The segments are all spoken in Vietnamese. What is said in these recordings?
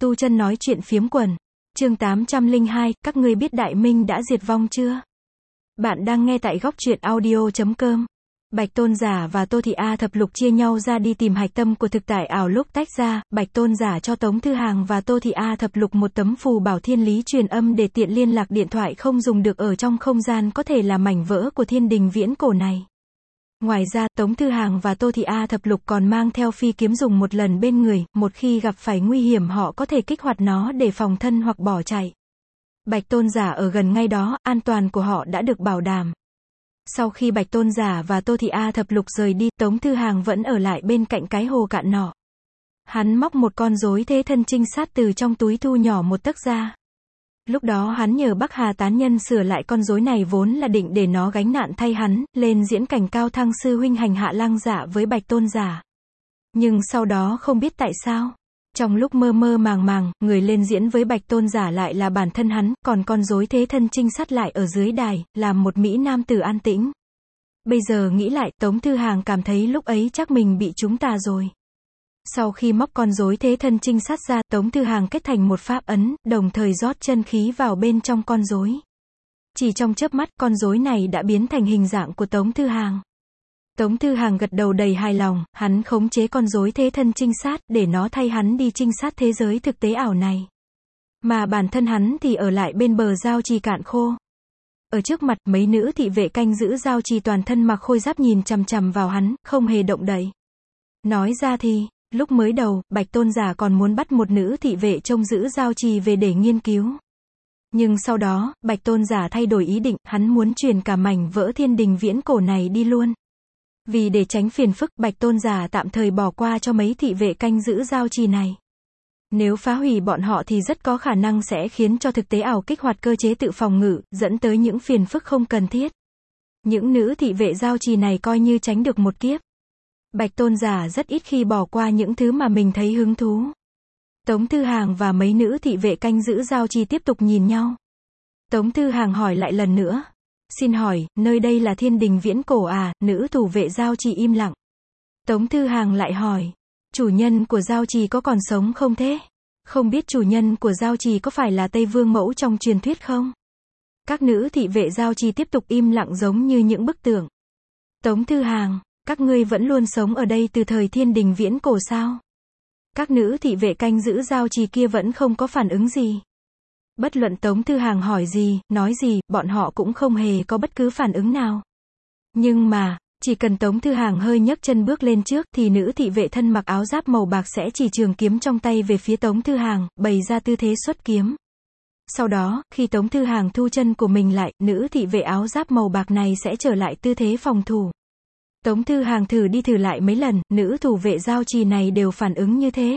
Tu chân nói chuyện phiếm quần. Chương 802, các ngươi biết Đại Minh đã diệt vong chưa? Bạn đang nghe tại góc truyện audio.com. Bạch Tôn Giả và Tô Thị A Thập Lục chia nhau ra đi tìm hạch tâm của thực tại ảo. Lúc tách ra, Bạch Tôn Giả cho Tống Thư Hàng và Tô Thị A Thập Lục một tấm phù bảo thiên lý truyền âm để tiện liên lạc điện thoại không dùng được ở trong không gian có thể là mảnh vỡ của thiên đình viễn cổ này. Ngoài ra, Tống Thư Hàng và Tô Thị A Thập Lục còn mang theo phi kiếm dùng một lần bên người, một khi gặp phải nguy hiểm họ có thể kích hoạt nó để phòng thân hoặc bỏ chạy. Bạch Tôn Giả ở gần ngay đó, an toàn của họ đã được bảo đảm. Sau khi Bạch Tôn Giả và Tô Thị A Thập Lục rời đi, Tống Thư Hàng vẫn ở lại bên cạnh cái hồ cạn nọ. Hắn móc một con rối thế thân trinh sát từ trong túi thu nhỏ một tấc ra. Lúc đó hắn nhờ Bắc Hà tán nhân sửa lại con rối này vốn là định để nó gánh nạn thay hắn, lên diễn cảnh cao thăng sư huynh hành hạ Lăng Dạ với Bạch Tôn Giả. Nhưng sau đó không biết tại sao, trong lúc mơ mơ màng màng, người lên diễn với Bạch Tôn Giả lại là bản thân hắn, còn con rối thế thân trinh sát lại ở dưới đài, làm một mỹ nam tử an tĩnh. Bây giờ nghĩ lại, Tống Thư Hàng cảm thấy lúc ấy chắc mình bị chúng tà rồi. Sau khi móc con rối thế thân trinh sát ra, Tống Thư Hàng kết thành một pháp ấn, đồng thời rót chân khí vào bên trong con rối. Chỉ trong chớp mắt, con rối này đã biến thành hình dạng của Tống Thư Hàng. Tống Thư Hàng gật đầu đầy hài lòng, hắn khống chế con rối thế thân trinh sát, để nó thay hắn đi trinh sát thế giới thực tế ảo này. Mà bản thân hắn thì ở lại bên bờ giao trì cạn khô. Ở trước mặt, mấy nữ thị vệ canh giữ giao trì toàn thân mặc khôi giáp nhìn chằm chằm vào hắn, không hề động đậy. Nói ra thì, lúc mới đầu, Bạch Tôn Giả còn muốn bắt một nữ thị vệ trông giữ giao trì về để nghiên cứu. Nhưng sau đó, Bạch Tôn Giả thay đổi ý định, hắn muốn truyền cả mảnh vỡ thiên đình viễn cổ này đi luôn. Vì để tránh phiền phức, Bạch Tôn Giả tạm thời bỏ qua cho mấy thị vệ canh giữ giao trì này. Nếu phá hủy bọn họ thì rất có khả năng sẽ khiến cho thực tế ảo kích hoạt cơ chế tự phòng ngự, dẫn tới những phiền phức không cần thiết. Những nữ thị vệ giao trì này coi như tránh được một kiếp. Bạch Tôn Giả rất ít khi bỏ qua những thứ mà mình thấy hứng thú. Tống Thư Hàng và mấy nữ thị vệ canh giữ giao trì tiếp tục nhìn nhau. Tống Thư Hàng hỏi lại lần nữa. Xin hỏi, nơi đây là thiên đình viễn cổ à? Nữ thủ vệ giao trì im lặng. Tống Thư Hàng lại hỏi. Chủ nhân của giao trì có còn sống không thế? Không biết chủ nhân của giao trì có phải là Tây Vương Mẫu trong truyền thuyết không? Các nữ thị vệ giao trì tiếp tục im lặng giống như những bức tượng. Tống Thư Hàng. Các ngươi vẫn luôn sống ở đây từ thời thiên đình viễn cổ sao? Các nữ thị vệ canh giữ giao trì kia vẫn không có phản ứng gì. Bất luận Tống Thư Hàng hỏi gì, nói gì, bọn họ cũng không hề có bất cứ phản ứng nào. Nhưng mà, chỉ cần Tống Thư Hàng hơi nhấc chân bước lên trước thì nữ thị vệ thân mặc áo giáp màu bạc sẽ chỉ trường kiếm trong tay về phía Tống Thư Hàng, bày ra tư thế xuất kiếm. Sau đó, khi Tống Thư Hàng thu chân của mình lại, nữ thị vệ áo giáp màu bạc này sẽ trở lại tư thế phòng thủ. Tống Thư Hàng thử đi thử lại mấy lần, nữ thủ vệ giao trì này đều phản ứng như thế.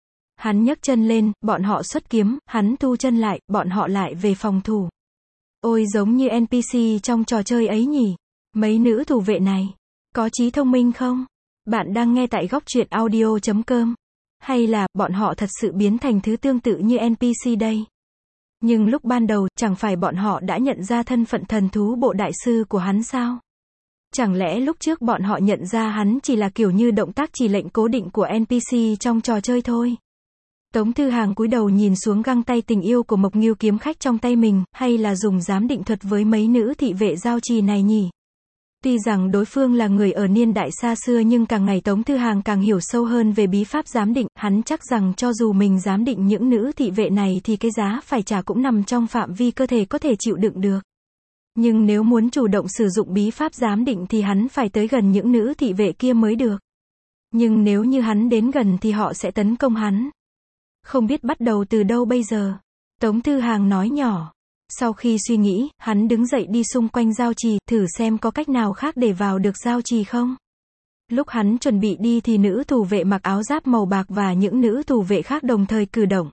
Hắn nhấc chân lên, bọn họ xuất kiếm, hắn thu chân lại, bọn họ lại về phòng thủ. Ôi giống như NPC trong trò chơi ấy nhỉ. Mấy nữ thủ vệ này, có trí thông minh không? Bạn đang nghe tại góc truyện audio.com. Hay là, bọn họ thật sự biến thành thứ tương tự như NPC đây? Nhưng lúc ban đầu, chẳng phải bọn họ đã nhận ra thân phận thần thú bộ đại sư của hắn sao? Chẳng lẽ lúc trước bọn họ nhận ra hắn chỉ là kiểu như động tác chỉ lệnh cố định của NPC trong trò chơi thôi? Tống Thư Hàng cúi đầu nhìn xuống găng tay tình yêu của Mộc Ngưu kiếm khách trong tay mình, hay là dùng giám định thuật với mấy nữ thị vệ giao trì này nhỉ? Tuy rằng đối phương là người ở niên đại xa xưa nhưng càng ngày Tống Thư Hàng càng hiểu sâu hơn về bí pháp giám định, hắn chắc rằng cho dù mình giám định những nữ thị vệ này thì cái giá phải trả cũng nằm trong phạm vi cơ thể có thể chịu đựng được. Nhưng nếu muốn chủ động sử dụng bí pháp giám định thì hắn phải tới gần những nữ thị vệ kia mới được. Nhưng nếu như hắn đến gần thì họ sẽ tấn công hắn. Không biết bắt đầu từ đâu bây giờ? Tống Thư Hàng nói nhỏ. Sau khi suy nghĩ, hắn đứng dậy đi xung quanh giao trì, thử xem có cách nào khác để vào được giao trì không. Lúc hắn chuẩn bị đi thì nữ thủ vệ mặc áo giáp màu bạc và những nữ thủ vệ khác đồng thời cử động.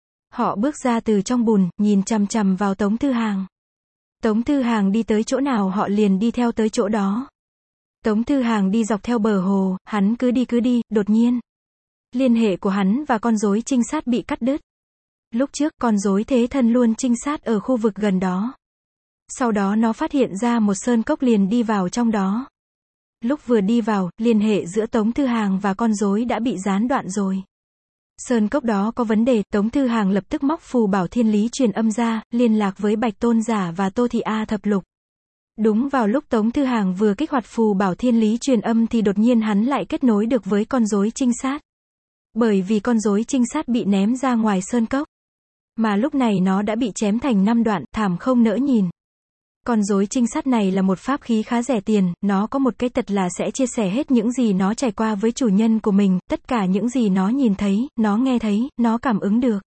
Họ bước ra từ trong bùn, nhìn chằm chằm vào Tống Thư Hàng. Tống Thư Hàng đi tới chỗ nào họ liền đi theo tới chỗ đó. Tống Thư Hàng đi dọc theo bờ hồ, hắn cứ đi, đột nhiên. Liên hệ của hắn và con rối trinh sát bị cắt đứt. Lúc trước, con rối thế thân luôn trinh sát ở khu vực gần đó. Sau đó nó phát hiện ra một sơn cốc liền đi vào trong đó. Lúc vừa đi vào, liên hệ giữa Tống Thư Hàng và con rối đã bị gián đoạn rồi. Sơn cốc đó có vấn đề, Tống Thư Hàng lập tức móc phù bảo thiên lý truyền âm ra, liên lạc với Bạch Tôn Giả và Tô Thị A Thập Lục. Đúng vào lúc Tống Thư Hàng vừa kích hoạt phù bảo thiên lý truyền âm thì đột nhiên hắn lại kết nối được với con rối trinh sát. Bởi vì con rối trinh sát bị ném ra ngoài sơn cốc. Mà lúc này nó đã bị chém thành 5 đoạn, thảm không nỡ nhìn. Con rối trinh sát này là một pháp khí khá rẻ tiền, nó có một cái tật là sẽ chia sẻ hết những gì nó trải qua với chủ nhân của mình, tất cả những gì nó nhìn thấy, nó nghe thấy, nó cảm ứng được.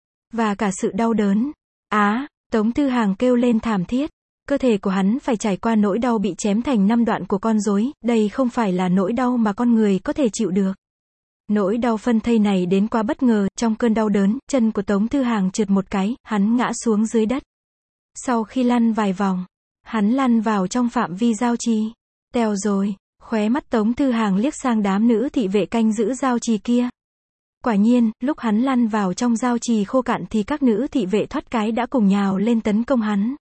Và cả sự đau đớn. Tống Thư Hàng kêu lên thảm thiết. Cơ thể của hắn phải trải qua nỗi đau bị chém thành 5 đoạn của con rối, đây không phải là nỗi đau mà con người có thể chịu được. Nỗi đau phân thây này đến quá bất ngờ, trong cơn đau đớn, chân của Tống Thư Hàng trượt một cái, hắn ngã xuống dưới đất. Sau khi lăn vài vòng, hắn lăn vào trong phạm vi giao trì. Tèo rồi, khóe mắt Tống Thư Hàng liếc sang đám nữ thị vệ canh giữ giao trì kia. Quả nhiên, lúc hắn lăn vào trong giao trì khô cạn thì các nữ thị vệ thoát cái đã cùng nhào lên tấn công hắn.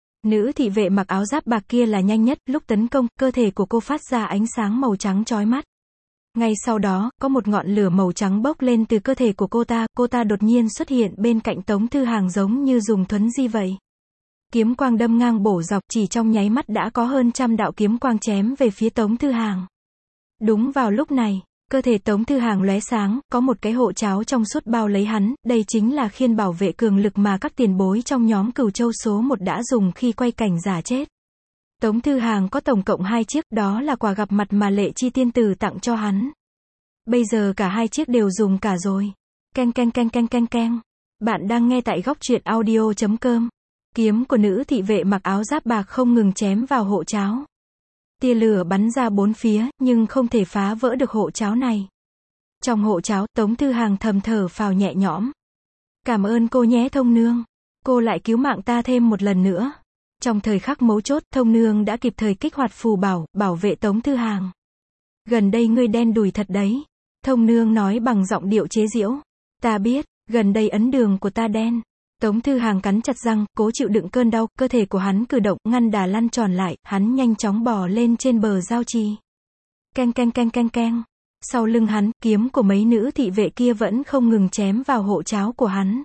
Nữ thị vệ mặc áo giáp bạc kia là nhanh nhất, lúc tấn công, cơ thể của cô phát ra ánh sáng màu trắng chói mắt. Ngay sau đó, có một ngọn lửa màu trắng bốc lên từ cơ thể của cô ta đột nhiên xuất hiện bên cạnh Tống Thư Hàng giống như dùng thuấn di vậy. Kiếm quang đâm ngang bổ dọc, chỉ trong nháy mắt đã có hơn 100 đạo kiếm quang chém về phía Tống Thư Hàng. Đúng vào lúc này, cơ thể Tống Thư Hàng lóe sáng, có một cái hộ cháo trong suốt bao lấy hắn, đây chính là khiên bảo vệ cường lực mà các tiền bối trong nhóm Cửu Châu số 1 đã dùng khi quay cảnh giả chết. Tống Thư Hàng có tổng cộng 2 chiếc, đó là quà gặp mặt mà Lệ Chi tiên tử tặng cho hắn. Bây giờ cả 2 chiếc đều dùng cả rồi. Keng keng keng keng keng keng. Bạn đang nghe tại góc truyện audio.com. Kiếm của nữ thị vệ mặc áo giáp bạc không ngừng chém vào hộ cháo. Tia lửa bắn ra bốn phía, nhưng không thể phá vỡ được hộ cháo này. Trong hộ cháo, Tống Thư Hàng thầm thở phào nhẹ nhõm. Cảm ơn cô nhé Thông Nương. Cô lại cứu mạng ta thêm một lần nữa. Trong thời khắc mấu chốt, Thông Nương đã kịp thời kích hoạt phù bảo, bảo vệ Tống Thư Hàng. Gần đây ngươi đen đủi thật đấy. Thông Nương nói bằng giọng điệu chế giễu. Ta biết, gần đây ấn đường của ta đen. Tống Thư Hàng cắn chặt răng, cố chịu đựng cơn đau, cơ thể của hắn cử động, ngăn đà lăn tròn lại, hắn nhanh chóng bò lên trên bờ giao trì. Keng keng keng keng keng. Sau lưng hắn, kiếm của mấy nữ thị vệ kia vẫn không ngừng chém vào hộ cháo của hắn.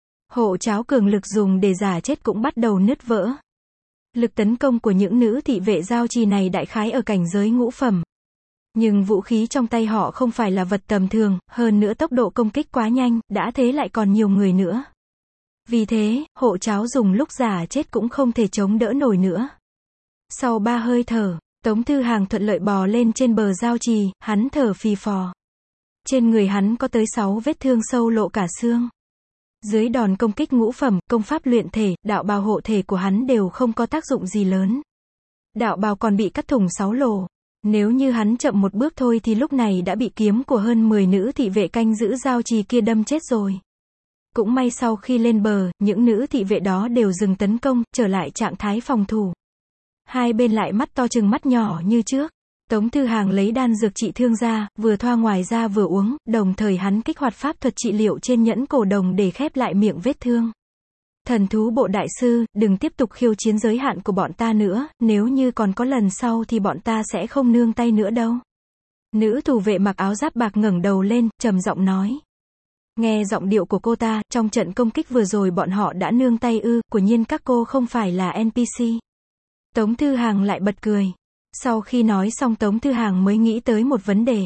Hộ cháo cường lực dùng để giả chết cũng bắt đầu nứt vỡ. Lực tấn công của những nữ thị vệ giao trì này đại khái ở cảnh giới ngũ phẩm. Nhưng vũ khí trong tay họ không phải là vật tầm thường, hơn nữa tốc độ công kích quá nhanh, đã thế lại còn nhiều người nữa. Vì thế, hộ cháo dùng lúc giả chết cũng không thể chống đỡ nổi nữa. Sau 3 hơi thở, Tống Thư Hàng thuận lợi bò lên trên bờ giao trì, hắn thở phì phò. Trên người hắn có tới 6 vết thương sâu lộ cả xương. Dưới đòn công kích ngũ phẩm, công pháp luyện thể, đạo bào hộ thể của hắn đều không có tác dụng gì lớn. Đạo bào còn bị cắt thủng 6 lỗ. Nếu như hắn chậm một bước thôi thì lúc này đã bị kiếm của hơn 10 nữ thị vệ canh giữ giao trì kia đâm chết rồi. Cũng may sau khi lên bờ, những nữ thị vệ đó đều dừng tấn công, trở lại trạng thái phòng thủ. Hai bên lại mắt to chừng mắt nhỏ như trước. Tống Thư Hàng lấy đan dược trị thương ra, vừa thoa ngoài ra vừa uống, đồng thời hắn kích hoạt pháp thuật trị liệu trên nhẫn cổ đồng để khép lại miệng vết thương. Thần thú bộ đại sư, đừng tiếp tục khiêu chiến giới hạn của bọn ta nữa, nếu như còn có lần sau thì bọn ta sẽ không nương tay nữa đâu. Nữ thủ vệ mặc áo giáp bạc ngẩng đầu lên, trầm giọng nói. Nghe giọng điệu của cô ta, trong trận công kích vừa rồi bọn họ đã nương tay ư, quả nhiên các cô không phải là NPC. Tống Thư Hàng lại bật cười. Sau khi nói xong Tống Thư Hàng mới nghĩ tới một vấn đề.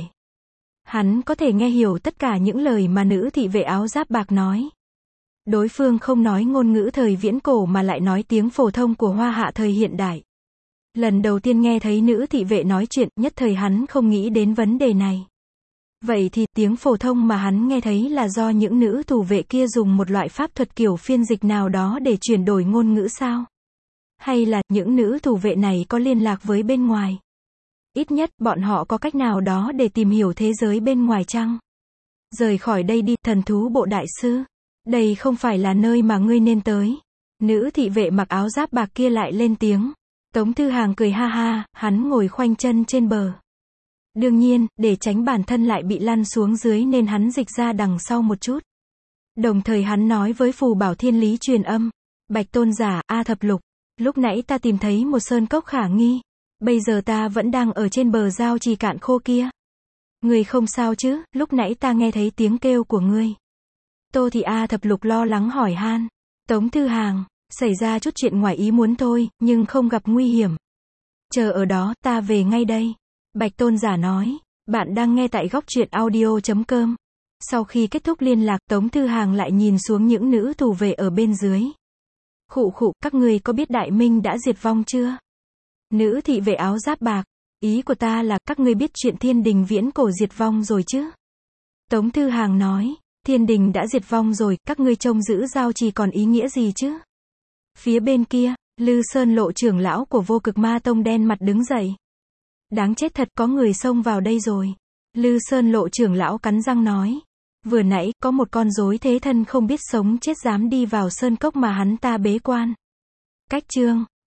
Hắn có thể nghe hiểu tất cả những lời mà nữ thị vệ áo giáp bạc nói. Đối phương không nói ngôn ngữ thời viễn cổ mà lại nói tiếng phổ thông của Hoa Hạ thời hiện đại. Lần đầu tiên nghe thấy nữ thị vệ nói chuyện, nhất thời hắn không nghĩ đến vấn đề này. Vậy thì tiếng phổ thông mà hắn nghe thấy là do những nữ thủ vệ kia dùng một loại pháp thuật kiểu phiên dịch nào đó để chuyển đổi ngôn ngữ sao? Hay là những nữ thủ vệ này có liên lạc với bên ngoài? Ít nhất bọn họ có cách nào đó để tìm hiểu thế giới bên ngoài chăng? Rời khỏi đây đi, thần thú bộ đại sư. Đây không phải là nơi mà ngươi nên tới. Nữ thị vệ mặc áo giáp bạc kia lại lên tiếng. Tống Thư Hàng cười ha ha, hắn ngồi khoanh chân trên bờ. Đương nhiên, để tránh bản thân lại bị lăn xuống dưới nên hắn dịch ra đằng sau một chút. Đồng thời hắn nói với phù bảo thiên lý truyền âm. Bạch Tôn Giả, A Thập Lục. Lúc nãy ta tìm thấy một sơn cốc khả nghi. Bây giờ ta vẫn đang ở trên bờ giao trì cạn khô kia. Ngươi không sao chứ, lúc nãy ta nghe thấy tiếng kêu của ngươi. Tô Thị A Thập Lục lo lắng hỏi han. Tống Thư Hàng, xảy ra chút chuyện ngoài ý muốn thôi, nhưng không gặp nguy hiểm. Chờ ở đó, ta về ngay đây. Bạch Tôn Giả nói. Bạn đang nghe tại góc truyện audio.com. Sau khi kết thúc liên lạc, Tống Thư Hàng lại nhìn xuống những nữ tù vệ ở bên dưới. Khụ khụ, các ngươi có biết Đại Minh đã diệt vong chưa? Nữ thị vệ áo giáp bạc. Ý của ta là, các ngươi biết chuyện Thiên Đình viễn cổ diệt vong rồi chứ? Tống Thư Hàng nói. Thiên Đình đã diệt vong rồi, các ngươi trông giữ giao trì còn ý nghĩa gì chứ? Phía bên kia, Lư Sơn Lộ trưởng lão của Vô Cực Ma Tông đen mặt đứng dậy. Đáng chết thật, có người xông vào đây rồi. Lư Sơn Lộ trưởng lão cắn răng nói. Vừa nãy, có một con rối thế thân không biết sống chết dám đi vào sơn cốc mà hắn ta bế quan. Cách chương